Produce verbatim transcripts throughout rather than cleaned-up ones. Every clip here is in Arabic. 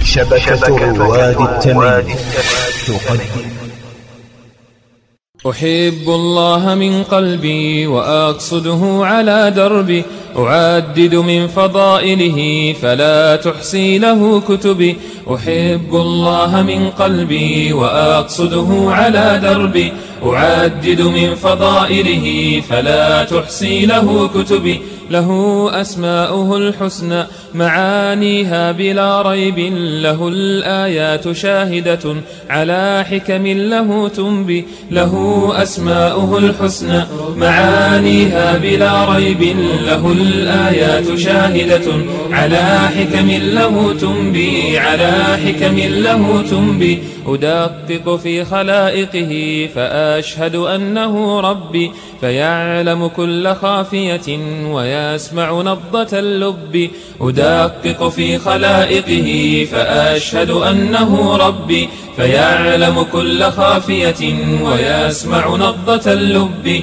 شبكة رواد التمييز تقدم. أحب الله من قلبي وأقصده على دربي، أعدد من فضائله فلا تحصي له كتبي. أحب الله من قلبي وأقصده على دربي، أعدد من فضائله فلا تحصي له كتبي. له أسماؤه الحسنى معانيها بلا ريب، له الآيات شاهدة على حكم له تنبي. له أسماؤه الحسنى معانيها بلا ريب، له الآيات شاهدة على حكم له تنبي، على حكم له تنبي. أدقق في خلائقه فأشهد أنه ربي، فيعلم كل خافية ويسمع نبضة اللب. أدقق في خلائقه فأشهد أنه ربي، فيعلم كل خافية ويسمع نبضة اللب.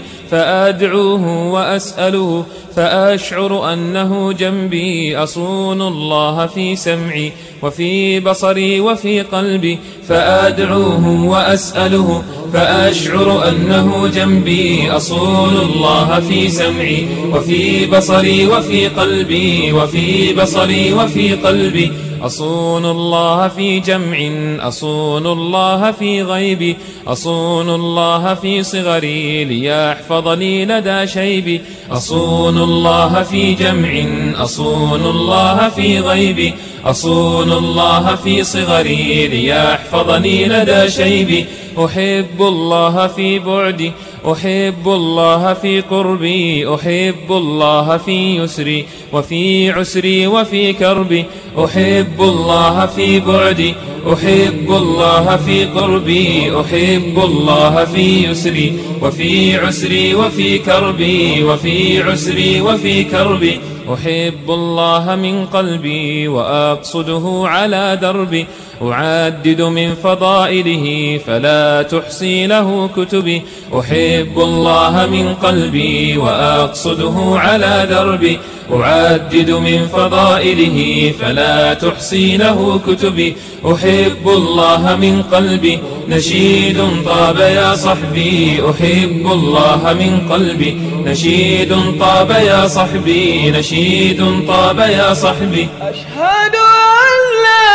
فأدعوه وأسأله فأشعر أنه جنبي، أصون الله في سمعي وفي بصري وفي قلبي. فأدعوه وأسأله فأشعر أنه جنبي، أصون الله في سمعي وفي بصري وفي قلبي، وفي بصري وفي قلبي. أصون الله في جمع، أصون الله في غيبي، أصون الله في صغري ليحفظني لدى شيبي. أصون الله في جمع، أصون الله في غيبي، أصون الله في صغري ليحفظني لدى شيبي. أحب الله في بعدي، أحب الله في قربي، أحب الله في يسري وفي عسري وفي كربي. أحب الله في بعدي، أحب الله في قربي، أحب الله في يسري وفي عسري وفي كربي، وفي عسري وفي كربي. أحب الله من قلبي وأقصده على دربي، أعدد من فضائله فلا تحصي له كتبي. أحب الله من قلبي وأقصده على دربي، أعدد من فضائله فلا تحصي له كتبي. أحب الله من قلبي، نشيد طاب يا صحبي. أحب الله من قلبي، نشيد طاب يا صحبي، نشيد طاب يا صحبي. أشهد أن لا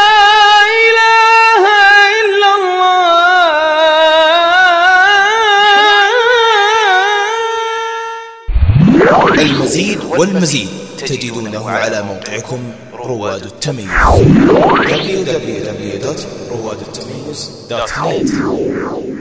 إله إلا الله. المزيد والمزيد تجدونه على موقعكم رواد التمييز دبليو دبليو دبليو دوت رواد التمييز دوت نت.